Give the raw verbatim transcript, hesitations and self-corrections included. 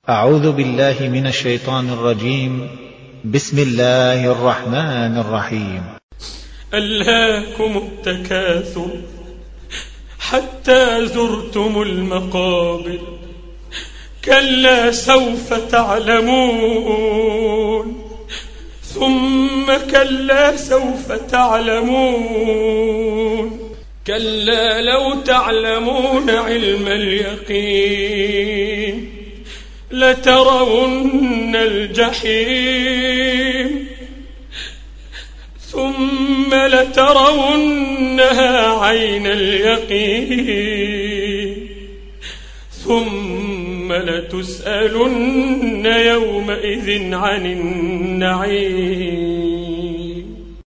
أعوذ بالله من الشيطان الرجيم. بسم الله الرحمن الرحيم. ألهاكم التكاثر حتى زرتم المقابر، كلا سوف تعلمون ثم كلا سوف تعلمون، كلا لو تعلمون علم اليقين لترون الجحيم ثم لترونها عين اليقين ثم لتسألن يومئذ عن النعيم.